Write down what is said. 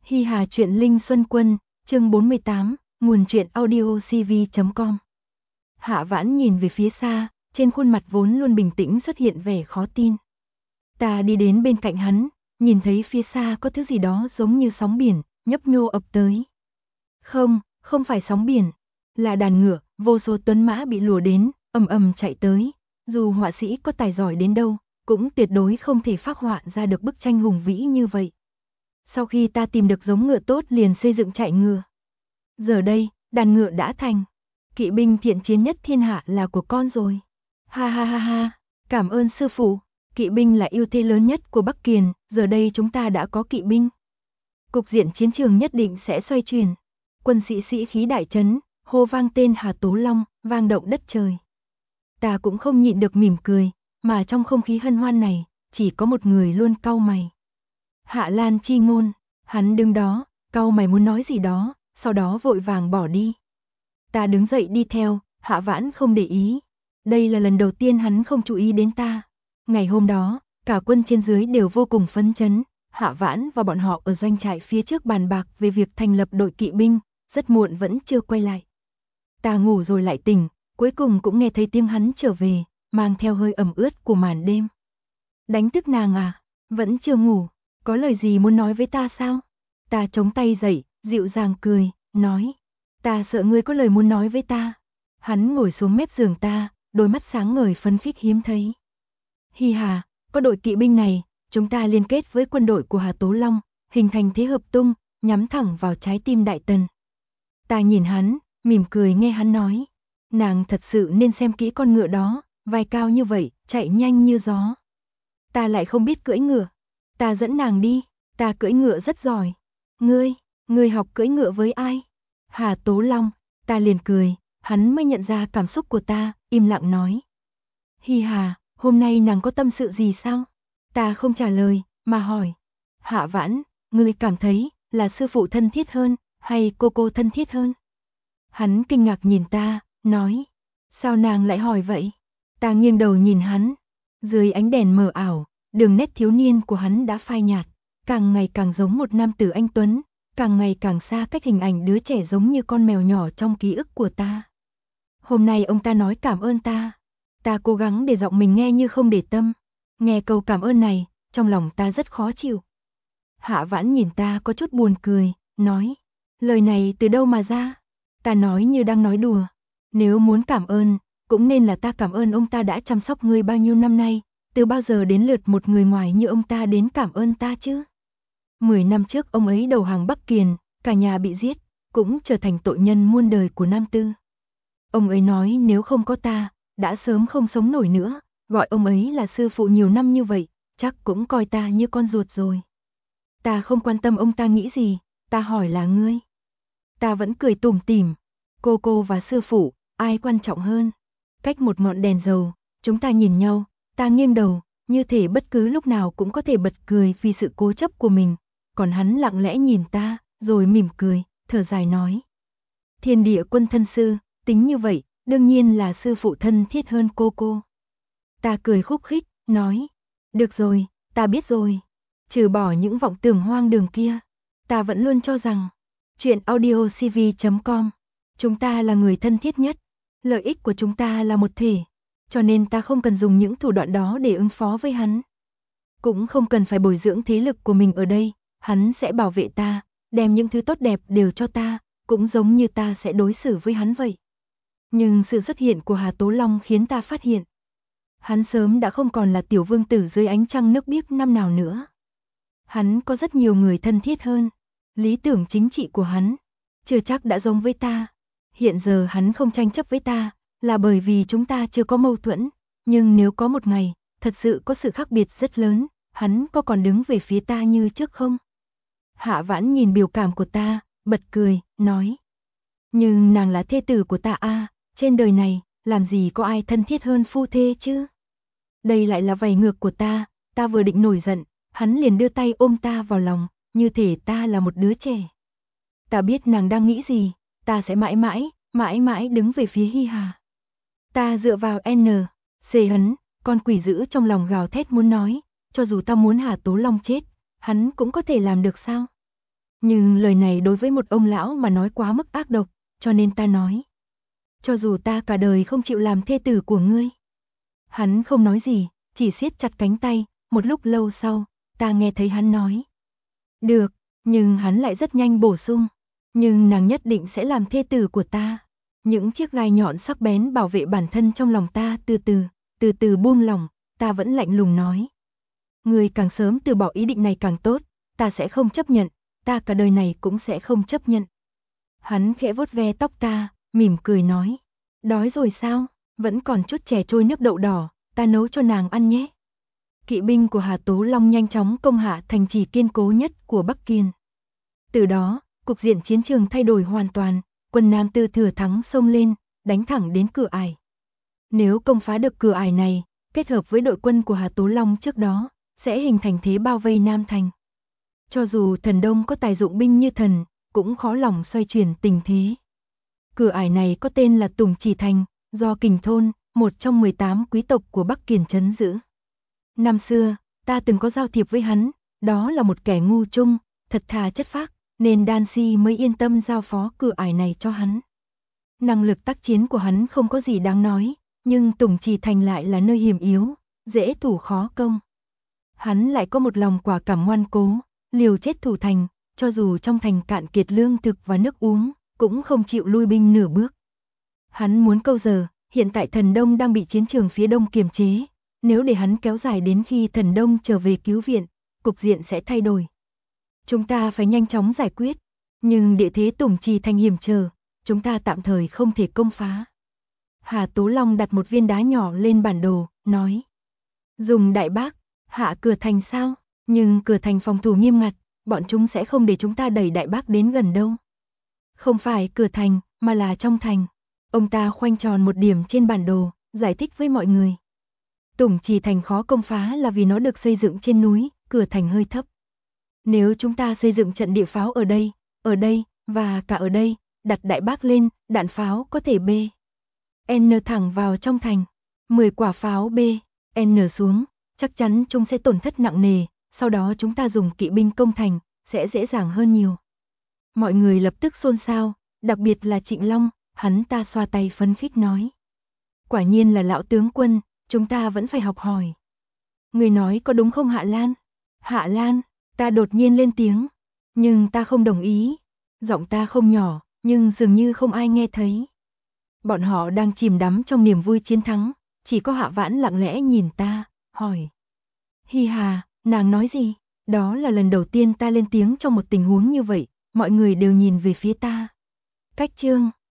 Hi Hà truyện Linh Xuân Quân, chương 48, nguồn truyện audiocv.com. Hạ Vãn nhìn về phía xa, trên khuôn mặt vốn luôn bình tĩnh xuất hiện vẻ khó tin. Ta đi đến bên cạnh hắn, nhìn thấy phía xa có thứ gì đó giống như sóng biển, nhấp nhô ập tới. Không phải sóng biển, là đàn ngựa, vô số tuấn mã bị lùa đến, ầm ầm chạy tới. Dù họa sĩ có tài giỏi đến đâu, cũng tuyệt đối không thể phác họa ra được bức tranh hùng vĩ như vậy. Sau khi ta tìm được giống ngựa tốt liền xây dựng trại ngựa. Giờ đây, đàn ngựa đã thành. Kỵ binh thiện chiến nhất thiên hạ là của con rồi. Ha ha ha ha, cảm ơn sư phụ. Kỵ binh là ưu thế lớn nhất của Bắc Kiền, giờ đây chúng ta đã có kỵ binh. Cục diện chiến trường nhất định sẽ xoay chuyển. Quân sĩ sĩ khí đại trấn, hô vang tên Hà Tố Long, vang động đất trời. Ta cũng không nhịn được mỉm cười, mà trong không khí hân hoan này, chỉ có một người luôn cau mày. Hạ Lan Chi Ngôn, hắn đứng đó, cau mày muốn nói gì đó, sau đó vội vàng bỏ đi. Ta đứng dậy đi theo, Hạ Vãn không để ý. Đây là lần đầu tiên hắn không chú ý đến ta. Ngày hôm đó, cả quân trên dưới đều vô cùng phấn chấn. Hạ Vãn và bọn họ ở doanh trại phía trước bàn bạc về việc thành lập đội kỵ binh, rất muộn vẫn chưa quay lại. Ta ngủ rồi lại tỉnh, cuối cùng cũng nghe thấy tiếng hắn trở về, mang theo hơi ẩm ướt của màn đêm. Đánh thức nàng à? Vẫn chưa ngủ, có lời gì muốn nói với ta sao? Ta chống tay dậy, dịu dàng cười, nói. Ta sợ ngươi có lời muốn nói với ta. Hắn ngồi xuống mép giường ta, đôi mắt sáng ngời phấn khích hiếm thấy. Hi Hà, có đội kỵ binh này, chúng ta liên kết với quân đội của Hà Tố Long, hình thành thế hợp tung, nhắm thẳng vào trái tim Đại Tần. Ta nhìn hắn, mỉm cười nghe hắn nói. Nàng thật sự nên xem kỹ con ngựa đó, vai cao như vậy, chạy nhanh như gió. Ta lại không biết cưỡi ngựa. Ta dẫn nàng đi, ta cưỡi ngựa rất giỏi. Ngươi học cưỡi ngựa với ai? Hà Tố Long, ta liền cười, hắn mới nhận ra cảm xúc của ta, im lặng nói. Hi Hà, hôm nay nàng có tâm sự gì sao? Ta không trả lời, mà hỏi. Hạ Vãn, ngươi cảm thấy là sư phụ thân thiết hơn, hay cô thân thiết hơn? Hắn kinh ngạc nhìn ta, nói. Sao nàng lại hỏi vậy? Ta nghiêng đầu nhìn hắn. Dưới ánh đèn mờ ảo, đường nét thiếu niên của hắn đã phai nhạt, càng ngày càng giống một nam tử anh tuấn, càng ngày càng xa cách hình ảnh đứa trẻ giống như con mèo nhỏ trong ký ức của ta. Hôm nay ông ta nói cảm ơn ta. Ta cố gắng để giọng mình nghe như không để tâm. Nghe câu cảm ơn này, trong lòng ta rất khó chịu. Hạ Vãn nhìn ta có chút buồn cười, nói. Lời này từ đâu mà ra? Ta nói như đang nói đùa. Nếu muốn cảm ơn, cũng nên là ta cảm ơn ông ta đã chăm sóc ngươi bao nhiêu năm nay, từ bao giờ đến lượt một người ngoài như ông ta đến cảm ơn ta chứ? 10 năm trước ông ấy đầu hàng Bắc Kiền, cả nhà bị giết, cũng trở thành tội nhân muôn đời của Nam Tư. Ông ấy nói nếu không có ta, đã sớm không sống nổi nữa, gọi ông ấy là sư phụ nhiều năm như vậy, chắc cũng coi ta như con ruột rồi. Ta không quan tâm ông ta nghĩ gì, ta hỏi là ngươi. Ta vẫn cười tủm tỉm, cô và sư phụ, ai quan trọng hơn? Cách một ngọn đèn dầu, chúng ta nhìn nhau, ta nghiêng đầu, như thể bất cứ lúc nào cũng có thể bật cười vì sự cố chấp của mình, còn hắn lặng lẽ nhìn ta, rồi mỉm cười, thở dài nói. Thiên Địa Quân thân sư, tính như vậy, đương nhiên là sư phụ thân thiết hơn cô. Ta cười khúc khích, nói. Được rồi, ta biết rồi. Trừ bỏ những vọng tưởng hoang đường kia, ta vẫn luôn cho rằng, chuyện audiocv.com, chúng ta là người thân thiết nhất, lợi ích của chúng ta là một thể, cho nên ta không cần dùng những thủ đoạn đó để ứng phó với hắn. Cũng không cần phải bồi dưỡng thế lực của mình ở đây, hắn sẽ bảo vệ ta, đem những thứ tốt đẹp đều cho ta, cũng giống như ta sẽ đối xử với hắn vậy. Nhưng sự xuất hiện của Hà Tố Long khiến ta phát hiện. Hắn sớm đã không còn là tiểu vương tử dưới ánh trăng nước biếc năm nào nữa. Hắn có rất nhiều người thân thiết hơn. Lý tưởng chính trị của hắn, chưa chắc đã giống với ta. Hiện giờ hắn không tranh chấp với ta, là bởi vì chúng ta chưa có mâu thuẫn. Nhưng nếu có một ngày, thật sự có sự khác biệt rất lớn, hắn có còn đứng về phía ta như trước không? Hạ Vãn nhìn biểu cảm của ta, bật cười, nói. Nhưng nàng là thê tử của ta à, trên đời này, làm gì có ai thân thiết hơn phu thê chứ? Đây lại là vảy ngược của ta vừa định nổi giận, hắn liền đưa tay ôm ta vào lòng, như thể ta là một đứa trẻ. Ta biết nàng đang nghĩ gì, ta sẽ mãi mãi đứng về phía Hi Hà. Ta dựa vào C hắn, con quỷ dữ trong lòng gào thét muốn nói, cho dù ta muốn Hà Tố Long chết, hắn cũng có thể làm được sao? Nhưng lời này đối với một ông lão mà nói quá mức ác độc, cho nên ta nói. Cho dù ta cả đời không chịu làm thê tử của ngươi. Hắn không nói gì, chỉ siết chặt cánh tay, một lúc lâu sau, ta nghe thấy hắn nói. Được, nhưng hắn lại rất nhanh bổ sung. Nhưng nàng nhất định sẽ làm thê tử của ta. Những chiếc gai nhọn sắc bén bảo vệ bản thân trong lòng ta từ từ buông lỏng, ta vẫn lạnh lùng nói. Ngươi càng sớm từ bỏ ý định này càng tốt, ta sẽ không chấp nhận, ta cả đời này cũng sẽ không chấp nhận. Hắn khẽ vuốt ve tóc ta, mỉm cười nói. Đói rồi sao, vẫn còn chút chè trôi nước đậu đỏ, ta nấu cho nàng ăn nhé. Kỵ binh của Hà Tố Long nhanh chóng công hạ thành trì kiên cố nhất của Bắc Kiên. Từ đó, cục diện chiến trường thay đổi hoàn toàn, quân Nam Tư thừa thắng xông lên, đánh thẳng đến cửa ải. Nếu công phá được cửa ải này, kết hợp với đội quân của Hà Tố Long trước đó, sẽ hình thành thế bao vây Nam Thành. Cho dù Thần Đông có tài dụng binh như thần, cũng khó lòng xoay chuyển tình thế. Cửa ải này có tên là Tùng Chỉ Thành, do Kình Thôn, một trong 18 quý tộc của Bắc Kiền trấn giữ. Năm xưa, ta từng có giao thiệp với hắn, đó là một kẻ ngu trung, thật thà chất phác, nên Đan Si mới yên tâm giao phó cửa ải này cho hắn. Năng lực tác chiến của hắn không có gì đáng nói, nhưng Tùng Chỉ Thành lại là nơi hiểm yếu, dễ thủ khó công. Hắn lại có một lòng quả cảm ngoan cố, liều chết thủ thành, cho dù trong thành cạn kiệt lương thực và nước uống, cũng không chịu lui binh nửa bước. Hắn muốn câu giờ, hiện tại Thần Đông đang bị chiến trường phía đông kiềm chế, nếu để hắn kéo dài đến khi Thần Đông trở về cứu viện, cục diện sẽ thay đổi. Chúng ta phải nhanh chóng giải quyết, nhưng địa thế Tùng Chỉ Thành hiểm trở, chúng ta tạm thời không thể công phá. Hà Tố Long đặt một viên đá nhỏ lên bản đồ, nói. Dùng đại bác, hạ cửa thành sao? Nhưng cửa thành phòng thủ nghiêm ngặt, bọn chúng sẽ không để chúng ta đẩy đại bác đến gần đâu. Không phải cửa thành, mà là trong thành. Ông ta khoanh tròn một điểm trên bản đồ, giải thích với mọi người. Tùng Chỉ Thành khó công phá là vì nó được xây dựng trên núi, cửa thành hơi thấp. Nếu chúng ta xây dựng trận địa pháo ở đây, và cả ở đây, đặt đại bác lên, đạn pháo có thể B. N thẳng vào trong thành. 10 quả pháo B. N xuống, chắc chắn chúng sẽ tổn thất nặng nề, sau đó chúng ta dùng kỵ binh công thành, sẽ dễ dàng hơn nhiều. Mọi người lập tức xôn xao, đặc biệt là Trịnh Long, hắn ta xoa tay phấn khích nói. Quả nhiên là lão tướng quân, chúng ta vẫn phải học hỏi. Người nói có đúng không Hạ Lan? Hạ Lan, ta đột nhiên lên tiếng, nhưng ta không đồng ý. Giọng ta không nhỏ, nhưng dường như không ai nghe thấy. Bọn họ đang chìm đắm trong niềm vui chiến thắng, chỉ có Hạ Vãn lặng lẽ nhìn ta, hỏi. Hi hà, nàng nói gì? Đó là lần đầu tiên ta lên tiếng trong một tình huống như vậy, mọi người đều nhìn về phía ta. Cách chương